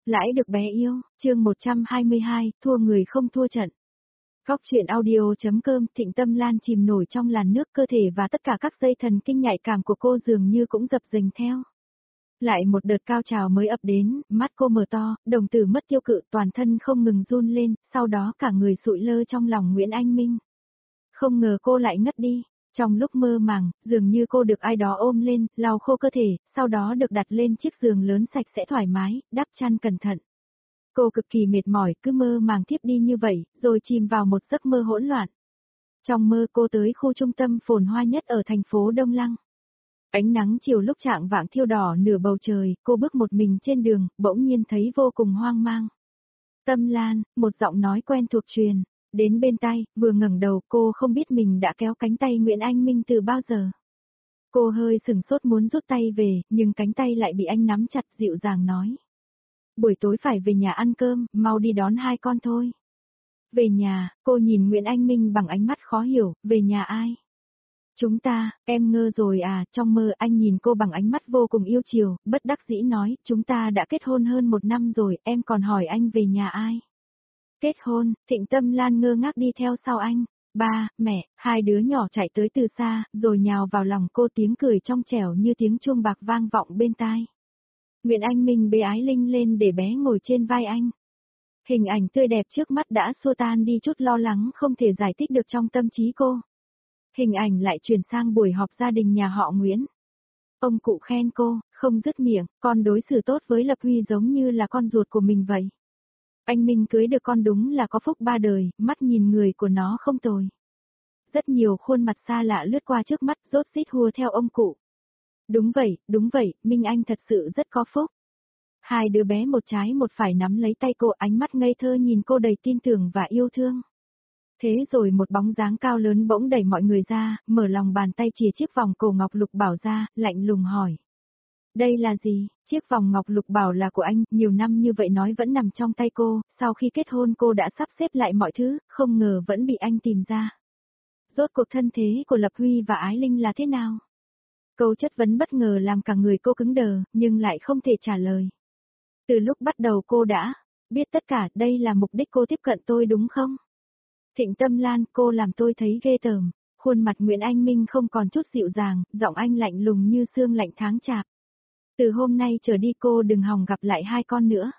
Lãi được bé yêu, chương 122, thua người không thua trận. Góc truyện audio.com. Thịnh Tâm Lan chìm nổi trong làn nước, cơ thể và tất cả các dây thần kinh nhạy cảm của cô dường như cũng dập dềnh theo. Lại một đợt cao trào mới ập đến, mắt cô mở to, đồng tử mất tiêu cự, toàn thân không ngừng run lên, sau đó cả người sụi lơ trong lòng Nguyễn Anh Minh. Không ngờ cô lại ngất đi. Trong lúc mơ màng, dường như cô được ai đó ôm lên, lau khô cơ thể, sau đó được đặt lên chiếc giường lớn sạch sẽ thoải mái, đắp chăn cẩn thận. Cô cực kỳ mệt mỏi, cứ mơ màng thiếp đi như vậy, rồi chìm vào một giấc mơ hỗn loạn. Trong mơ cô tới khu trung tâm phồn hoa nhất ở thành phố Đông Lăng. Ánh nắng chiều lúc chạng vạng thiêu đỏ nửa bầu trời, cô bước một mình trên đường, bỗng nhiên thấy vô cùng hoang mang. Tâm Lan, một giọng nói quen thuộc truyền đến bên tai, vừa ngẩng đầu cô không biết mình đã kéo cánh tay Nguyễn Anh Minh từ bao giờ. Cô hơi sửng sốt muốn rút tay về, nhưng cánh tay lại bị anh nắm chặt, dịu dàng nói. Buổi tối phải về nhà ăn cơm, mau đi đón hai con thôi. Về nhà, cô nhìn Nguyễn Anh Minh bằng ánh mắt khó hiểu, về nhà ai? Chúng ta, em ngơ rồi à, trong mơ anh nhìn cô bằng ánh mắt vô cùng yêu chiều, bất đắc dĩ nói, chúng ta đã kết hôn hơn 1 năm rồi, em còn hỏi anh về nhà ai? Kết hôn, Thịnh Tâm Lan ngơ ngác đi theo sau anh. Ba, mẹ, hai đứa nhỏ chạy tới từ xa, rồi nhào vào lòng cô, tiếng cười trong trẻo như tiếng chuông bạc vang vọng bên tai. Nguyễn Anh Minh bế Ái Linh lên để bé ngồi trên vai anh. Hình ảnh tươi đẹp trước mắt đã xua tan đi chút lo lắng không thể giải thích được trong tâm trí cô. Hình ảnh lại chuyển sang buổi họp gia đình nhà họ Nguyễn. Ông cụ khen cô, không dứt miệng, con đối xử tốt với Lập Huy giống như là con ruột của mình vậy. Anh Minh cưới được con đúng là có phúc 3 đời, mắt nhìn người của nó không tồi. Rất nhiều khuôn mặt xa lạ lướt qua trước mắt, rốt rít hùa theo ông cụ. Đúng vậy, Minh Anh thật sự rất có phúc. Hai đứa bé một trái một phải nắm lấy tay cô, ánh mắt ngây thơ nhìn cô đầy tin tưởng và yêu thương. Thế rồi một bóng dáng cao lớn bỗng đẩy mọi người ra, mở lòng bàn tay chìa chiếc vòng cổ ngọc lục bảo ra, lạnh lùng hỏi. Đây là gì? Chiếc vòng ngọc lục bảo là của anh, nhiều năm như vậy nói vẫn nằm trong tay cô, sau khi kết hôn cô đã sắp xếp lại mọi thứ, không ngờ vẫn bị anh tìm ra. Rốt cuộc thân thế của Lập Huy và Ái Linh là thế nào? Câu chất vấn bất ngờ làm cả người cô cứng đờ, nhưng lại không thể trả lời. Từ lúc bắt đầu cô đã biết tất cả, đây là mục đích cô tiếp cận tôi đúng không? Thịnh Tâm Lan, cô làm tôi thấy ghê tởm. Khuôn mặt Nguyễn Anh Minh không còn chút dịu dàng, giọng anh lạnh lùng như sương lạnh tháng chạp. Từ hôm nay trở đi cô đừng hòng gặp lại hai con nữa.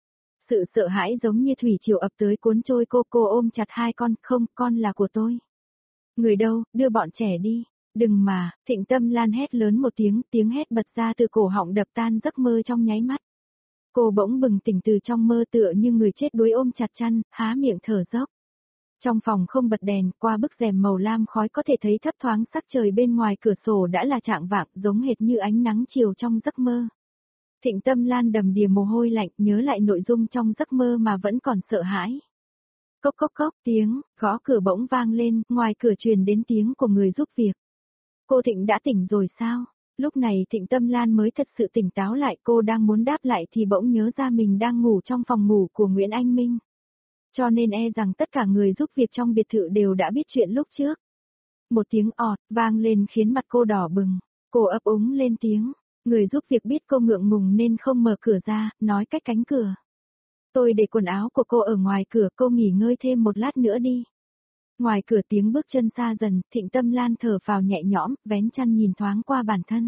Sự sợ hãi giống như thủy triều ập tới cuốn trôi cô ôm chặt hai con, không, con là của tôi. Người đâu, đưa bọn trẻ đi. Đừng mà, Thịnh Tâm Lan hét lớn một tiếng hét bật ra từ cổ họng đập tan giấc mơ trong nháy mắt. Cô bỗng bừng tỉnh từ trong mơ tựa như người chết đuối ôm chặt chăn, há miệng thở dốc. Trong phòng không bật đèn, qua bức rèm màu lam khói có thể thấy thấp thoáng sắc trời bên ngoài cửa sổ đã là chạng vạng, giống hệt như ánh nắng chiều trong giấc mơ. Thịnh Tâm Lan đầm đìa mồ hôi lạnh, nhớ lại nội dung trong giấc mơ mà vẫn còn sợ hãi. Cốc cốc cốc, tiếng gõ cửa bỗng vang lên, ngoài cửa truyền đến tiếng của người giúp việc. Cô Thịnh đã tỉnh rồi sao? Lúc này Thịnh Tâm Lan mới thật sự tỉnh táo lại, cô đang muốn đáp lại thì bỗng nhớ ra mình đang ngủ trong phòng ngủ của Nguyễn Anh Minh. Cho nên rằng tất cả người giúp việc trong biệt thự đều đã biết chuyện lúc trước. Một tiếng ọt vang lên khiến mặt cô đỏ bừng, cô ấp úng lên tiếng. Người giúp việc biết cô ngượng ngùng nên không mở cửa ra, nói cách cánh cửa. Tôi để quần áo của cô ở ngoài cửa, cô nghỉ ngơi thêm một lát nữa đi. Ngoài cửa tiếng bước chân xa dần, Thịnh Tâm Lan thở phào nhẹ nhõm, vén chăn nhìn thoáng qua bản thân.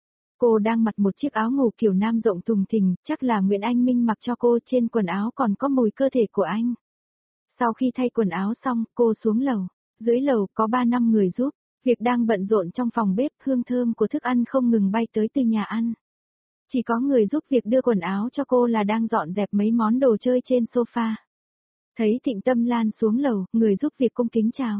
Cô đang mặc một chiếc áo ngủ kiểu nam rộng thùng thình, chắc là Nguyễn Anh Minh mặc cho cô, trên quần áo còn có mùi cơ thể của anh. Sau khi thay quần áo xong, cô xuống lầu. Dưới lầu có 3-5 người giúp việc đang bận rộn trong phòng bếp, hương thơm của thức ăn không ngừng bay tới từ nhà ăn. Chỉ có người giúp việc đưa quần áo cho cô là đang dọn dẹp mấy món đồ chơi trên sofa. Thấy Thịnh Tâm Lan xuống lầu, người giúp việc cung kính chào.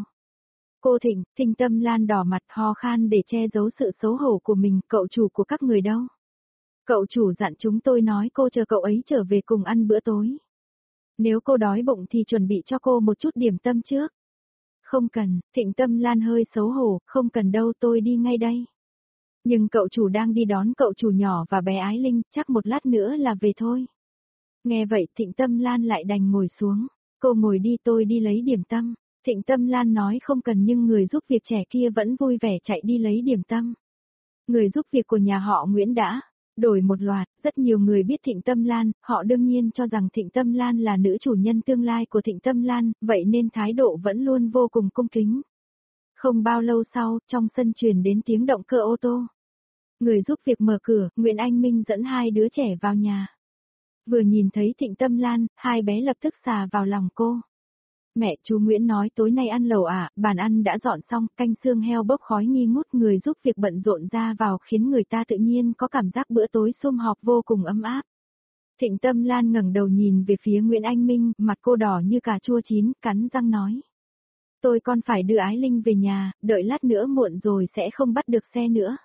Cô Thịnh, Thịnh Tâm Lan đỏ mặt ho khan để che giấu sự xấu hổ của mình, cậu chủ của các người đâu? Cậu chủ dặn chúng tôi nói cô chờ cậu ấy trở về cùng ăn bữa tối. Nếu cô đói bụng thì chuẩn bị cho cô một chút điểm tâm trước. Không cần, Thịnh Tâm Lan hơi xấu hổ, không cần đâu, tôi đi ngay đây. Nhưng cậu chủ đang đi đón cậu chủ nhỏ và bé Ái Linh, chắc một lát nữa là về thôi. Nghe vậy Thịnh Tâm Lan lại đành ngồi xuống. Cô ngồi đi, tôi đi lấy điểm tâm. Thịnh Tâm Lan nói không cần, nhưng người giúp việc trẻ kia vẫn vui vẻ chạy đi lấy điểm tâm. Người giúp việc của nhà họ Nguyễn đã Đổi một loạt, rất nhiều người biết Thịnh Tâm Lan, họ đương nhiên cho rằng Thịnh Tâm Lan là nữ chủ nhân tương lai của Thịnh Tâm Lan, vậy nên thái độ vẫn luôn vô cùng cung kính. Không bao lâu sau, trong sân truyền đến tiếng động cơ ô tô. Người giúp việc mở cửa, Nguyễn Anh Minh dẫn hai đứa trẻ vào nhà. Vừa nhìn thấy Thịnh Tâm Lan, hai bé lập tức xà vào lòng cô. Mẹ, chú Nguyễn nói tối nay ăn lẩu à, bàn ăn đã dọn xong, canh xương heo bốc khói nghi ngút, người giúp việc bận rộn ra vào khiến người ta tự nhiên có cảm giác bữa tối sum họp vô cùng ấm áp. Thịnh Tâm Lan ngẩng đầu nhìn về phía Nguyễn Anh Minh, mặt cô đỏ như cà chua chín, cắn răng nói. Tôi còn phải đưa Ái Linh về nhà, đợi lát nữa muộn rồi sẽ không bắt được xe nữa.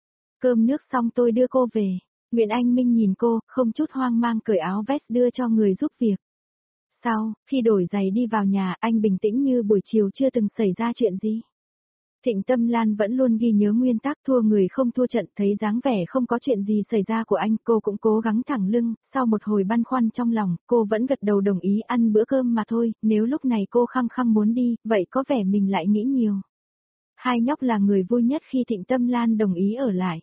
Cơm nước xong tôi đưa cô về. Nguyễn Anh Minh nhìn cô, không chút hoang mang cởi áo vest đưa cho người giúp việc. Sau, khi đổi giày đi vào nhà, anh bình tĩnh như buổi chiều chưa từng xảy ra chuyện gì. Thịnh Tâm Lan vẫn luôn ghi nhớ nguyên tắc thua người không thua trận, thấy dáng vẻ không có chuyện gì xảy ra của anh, cô cũng cố gắng thẳng lưng, sau một hồi băn khoăn trong lòng, cô vẫn gật đầu đồng ý ăn bữa cơm mà thôi, nếu lúc này cô khăng khăng muốn đi, vậy có vẻ mình lại nghĩ nhiều. Hai nhóc là người vui nhất khi Thịnh Tâm Lan đồng ý ở lại.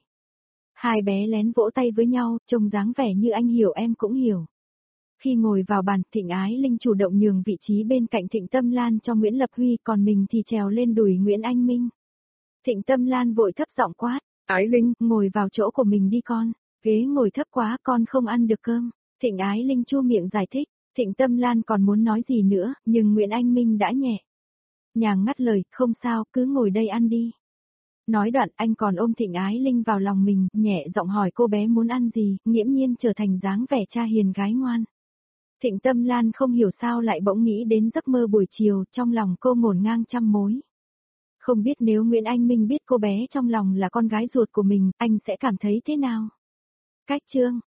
Hai bé lén vỗ tay với nhau, trông dáng vẻ như anh hiểu em cũng hiểu. Khi ngồi vào bàn, Thịnh Ái Linh chủ động nhường vị trí bên cạnh Thịnh Tâm Lan cho Nguyễn Lập Huy, còn mình thì trèo lên đùi Nguyễn Anh Minh. Thịnh Tâm Lan vội thấp giọng quát, Ái Linh, ngồi vào chỗ của mình đi con, ghế ngồi thấp quá con không ăn được cơm. Thịnh Ái Linh chu miệng giải thích, Thịnh Tâm Lan còn muốn nói gì nữa, nhưng Nguyễn Anh Minh đã nhẹ nhàng ngắt lời, không sao, cứ ngồi đây ăn đi. Nói đoạn anh còn ôm Thịnh Ái Linh vào lòng mình, nhẹ giọng hỏi cô bé muốn ăn gì, nghiễm nhiên trở thành dáng vẻ cha hiền gái ngoan. Thịnh Tâm Lan không hiểu sao lại bỗng nghĩ đến giấc mơ buổi chiều, trong lòng cô ngổn ngang trăm mối. Không biết nếu Nguyễn Anh Minh biết cô bé trong lòng là con gái ruột của mình, anh sẽ cảm thấy thế nào? Cách chương